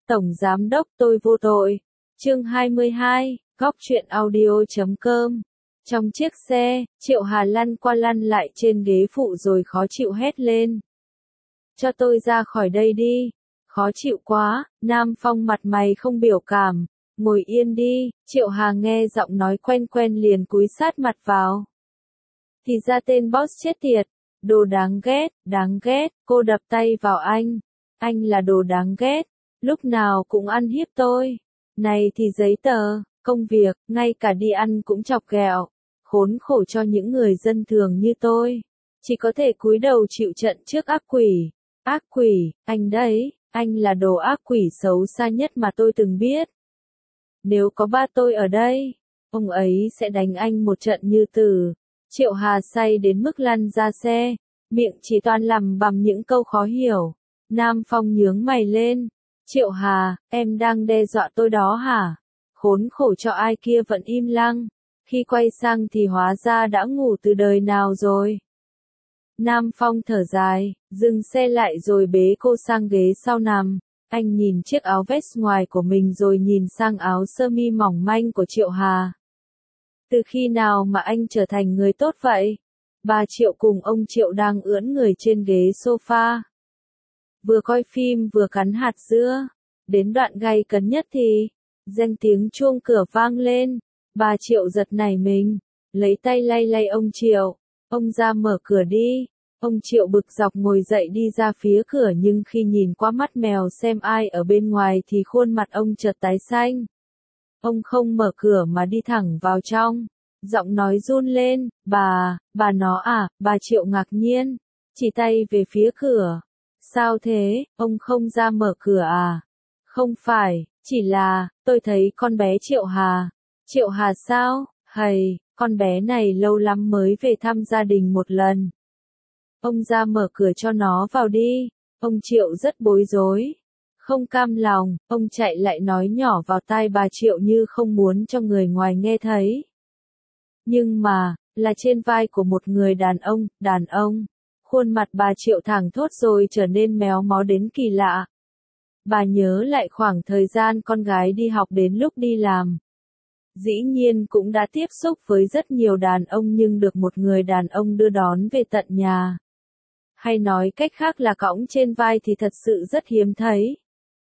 Tổng Giám đốc tôi vô tội. Chương 22, Góc truyện audio.com. Trong chiếc xe, Triệu Hà lăn qua lăn lại trên ghế phụ rồi khó chịu hét lên. Cho tôi ra khỏi đây đi. Khó chịu quá. Nam Phong mặt mày không biểu cảm. Ngồi yên đi. Triệu Hà nghe giọng nói quen quen liền cúi sát mặt vào. Thì ra tên boss chết tiệt. Đồ đáng ghét, cô đập tay vào anh. Anh là đồ đáng ghét. Lúc nào cũng ăn hiếp tôi. Này thì giấy tờ, công việc, ngay cả đi ăn cũng chọc ghẹo. Khốn khổ cho những người dân thường như tôi. Chỉ có thể cúi đầu chịu trận trước ác quỷ. Ác quỷ, anh đấy, anh là đồ ác quỷ xấu xa nhất mà tôi từng biết. Nếu có ba tôi ở đây, ông ấy sẽ đánh anh một trận như tử. Triệu Hà say đến mức lăn ra xe, miệng chỉ toàn lẩm bẩm những câu khó hiểu. Nam Phong nhướng mày lên. Triệu Hà, em đang đe dọa tôi đó hả? Khốn khổ cho ai kia vẫn im lặng. Khi quay sang thì hóa ra đã ngủ từ đời nào rồi. Nam Phong thở dài, dừng xe lại rồi bế cô sang ghế sau nằm. Anh nhìn chiếc áo vest ngoài của mình rồi nhìn sang áo sơ mi mỏng manh của Triệu Hà. Từ khi nào mà anh trở thành người tốt vậy? Bà Triệu cùng ông Triệu đang ưỡn người trên ghế sofa. Vừa coi phim vừa cắn hạt dưa. Đến đoạn gay cấn nhất thì, danh tiếng chuông cửa vang lên. Bà Triệu giật nảy mình, lấy tay lay lay ông Triệu. Ông ra mở cửa đi. Ông Triệu bực dọc ngồi dậy đi ra phía cửa nhưng khi nhìn qua mắt mèo xem ai ở bên ngoài thì khuôn mặt ông chợt tái xanh. Ông không mở cửa mà đi thẳng vào trong. Giọng nói run lên, bà nó à, bà Triệu ngạc nhiên. Chỉ tay về phía cửa. Sao thế, ông không ra mở cửa à? Không phải, chỉ là, tôi thấy con bé Triệu Hà. Triệu Hà sao? Hầy, con bé này lâu lắm mới về thăm gia đình một lần. Ông ra mở cửa cho nó vào đi. Ông Triệu rất bối rối. Không cam lòng, ông chạy lại nói nhỏ vào tai bà Triệu như không muốn cho người ngoài nghe thấy. Nhưng mà, là trên vai của một người đàn ông. Khuôn mặt bà Triệu thẳng thốt rồi trở nên méo mó đến kỳ lạ. Bà nhớ lại khoảng thời gian con gái đi học đến lúc đi làm. Dĩ nhiên cũng đã tiếp xúc với rất nhiều đàn ông nhưng được một người đàn ông đưa đón về tận nhà. Hay nói cách khác là cõng trên vai thì thật sự rất hiếm thấy.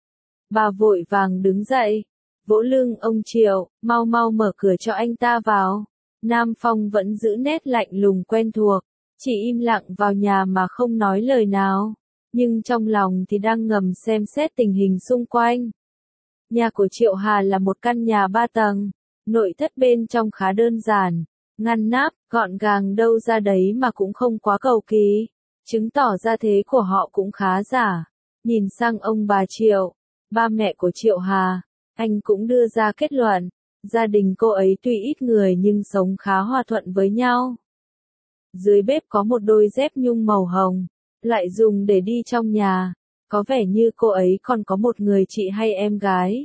Bà vội vàng đứng dậy, vỗ lưng ông Triệu, mau mau mở cửa cho anh ta vào. Nam Phong vẫn giữ nét lạnh lùng quen thuộc, chỉ im lặng vào nhà mà không nói lời nào. Nhưng trong lòng thì đang ngầm xem xét tình hình xung quanh. Nhà của Triệu Hà là một căn nhà 3 tầng, nội thất bên trong khá đơn giản, ngăn nắp, gọn gàng đâu ra đấy mà cũng không quá cầu kỳ, chứng tỏ gia thế của họ cũng khá giả. Nhìn sang ông bà Triệu, ba mẹ của Triệu Hà, anh cũng đưa ra kết luận, gia đình cô ấy tuy ít người nhưng sống khá hòa thuận với nhau. Dưới bếp có một đôi dép nhung màu hồng, lại dùng để đi trong nhà, có vẻ như cô ấy còn có một người chị hay em gái.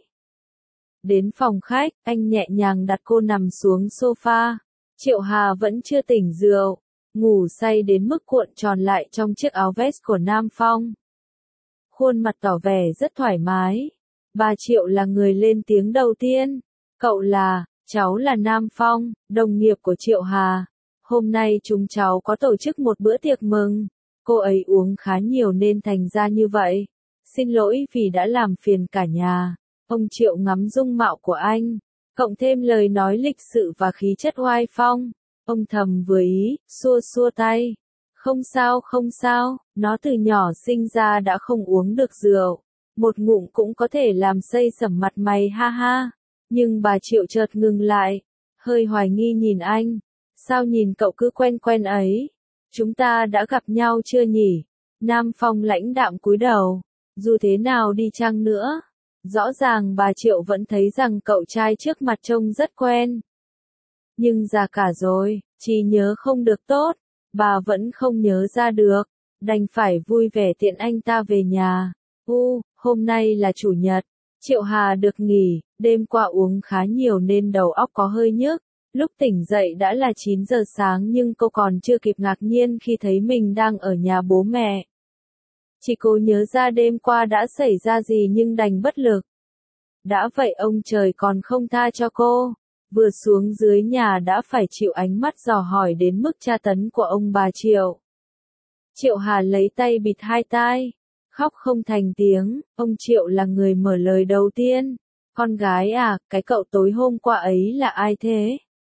Đến phòng khách, anh nhẹ nhàng đặt cô nằm xuống sofa. Triệu Hà vẫn chưa tỉnh rượu, ngủ say đến mức cuộn tròn lại trong chiếc áo vest của Nam Phong. Khuôn mặt tỏ vẻ rất thoải mái. Bà Triệu là người lên tiếng đầu tiên. Cậu là, cháu là Nam Phong, đồng nghiệp của Triệu Hà. Hôm nay chúng cháu có tổ chức một bữa tiệc mừng. Cô ấy uống khá nhiều nên thành ra như vậy. Xin lỗi vì đã làm phiền cả nhà. Ông Triệu ngắm dung mạo của anh, cộng thêm lời nói lịch sự và khí chất oai phong. Ông thầm vừa ý, xua xua tay. Không sao, nó từ nhỏ sinh ra đã không uống được rượu. Một ngụm cũng có thể làm xây sẩm mặt mày ha ha. Nhưng bà Triệu chợt ngừng lại, hơi hoài nghi nhìn anh. Sao nhìn cậu cứ quen quen ấy? Chúng ta đã gặp nhau chưa nhỉ? Nam Phong lãnh đạm cúi đầu. Dù thế nào đi chăng nữa, rõ ràng bà Triệu vẫn thấy rằng cậu trai trước mặt trông rất quen. Nhưng già cả rồi, trí nhớ không được tốt, bà vẫn không nhớ ra được, đành phải vui vẻ tiện anh ta về nhà. Hôm nay là chủ nhật, Triệu Hà được nghỉ, đêm qua uống khá nhiều nên đầu óc có hơi nhức. Lúc tỉnh dậy đã là 9 giờ sáng nhưng cô còn chưa kịp ngạc nhiên khi thấy mình đang ở nhà bố mẹ. Chỉ cố nhớ ra đêm qua đã xảy ra gì nhưng đành bất lực. Đã vậy ông trời còn không tha cho cô. Vừa xuống dưới nhà đã phải chịu ánh mắt dò hỏi đến mức tra tấn của ông bà Triệu. Triệu Hà lấy tay bịt hai tai, khóc không thành tiếng. Ông Triệu là người mở lời đầu tiên. Con gái à, cái cậu tối hôm qua ấy là ai thế?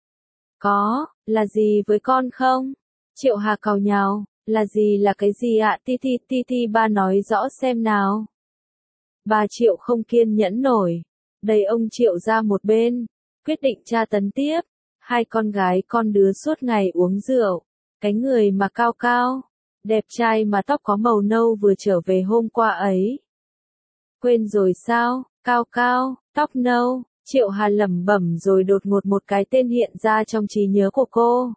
Có, là gì với con không? Triệu Hà càu nhàu, là gì là cái gì ạ? Ti ba nói rõ xem nào. Bà Triệu không kiên nhẫn nổi, đẩy ông Triệu ra một bên, quyết định tra tấn tiếp. Hai con gái con đứa suốt ngày uống rượu, cái người mà cao cao, đẹp trai mà tóc có màu nâu vừa trở về hôm qua ấy. Quên rồi sao, cao cao, tóc nâu, Triệu Hà lẩm bẩm rồi đột ngột một cái tên hiện ra trong trí nhớ của cô.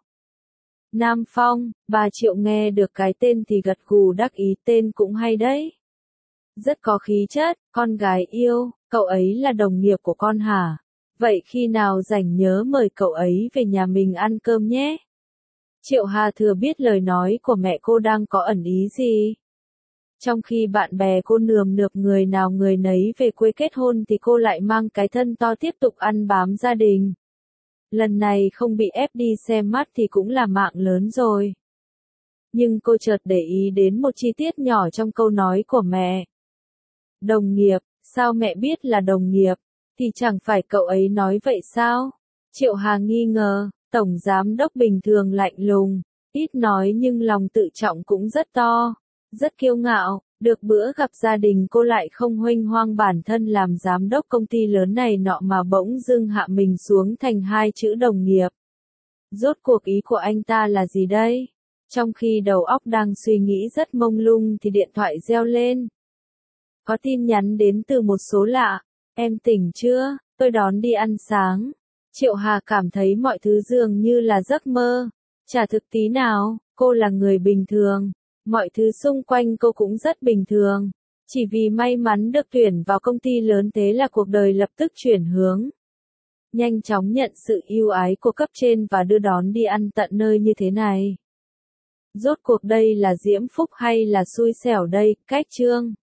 Nam Phong, bà Triệu nghe được cái tên thì gật gù đắc ý, tên cũng hay đấy. Rất có khí chất, con gái yêu, cậu ấy là đồng nghiệp của con hả? Vậy khi nào rảnh nhớ mời cậu ấy về nhà mình ăn cơm nhé. Triệu Hà thừa biết lời nói của mẹ cô đang có ẩn ý gì. Trong khi bạn bè cô nườm nượp người nào người nấy về quê kết hôn thì cô lại mang cái thân to tiếp tục ăn bám gia đình. Lần này không bị ép đi xem mắt thì cũng là mạng lớn rồi. Nhưng cô chợt để ý đến một chi tiết nhỏ trong câu nói của mẹ. Đồng nghiệp, sao mẹ biết là đồng nghiệp? Thì chẳng phải cậu ấy nói vậy sao? Triệu Hà nghi ngờ, tổng giám đốc bình thường lạnh lùng, ít nói nhưng lòng tự trọng cũng rất to, rất kiêu ngạo. Được bữa gặp gia đình cô lại không huênh hoang bản thân làm giám đốc công ty lớn này nọ mà bỗng dưng hạ mình xuống thành hai chữ đồng nghiệp. Rốt cuộc ý của anh ta là gì đây? Trong khi đầu óc đang suy nghĩ rất mông lung thì điện thoại reo lên. Có tin nhắn đến từ một số lạ. Em tỉnh chưa? Tôi đón đi ăn sáng. Triệu Hà cảm thấy mọi thứ dường như là giấc mơ. Chả thực tí nào, cô là người bình thường. Mọi thứ xung quanh cô cũng rất bình thường. Chỉ vì may mắn được tuyển vào công ty lớn thế là cuộc đời lập tức chuyển hướng. Nhanh chóng nhận sự ưu ái của cấp trên và đưa đón đi ăn tận nơi như thế này. Rốt cuộc đây là diễm phúc hay là xui xẻo đây? Cách chương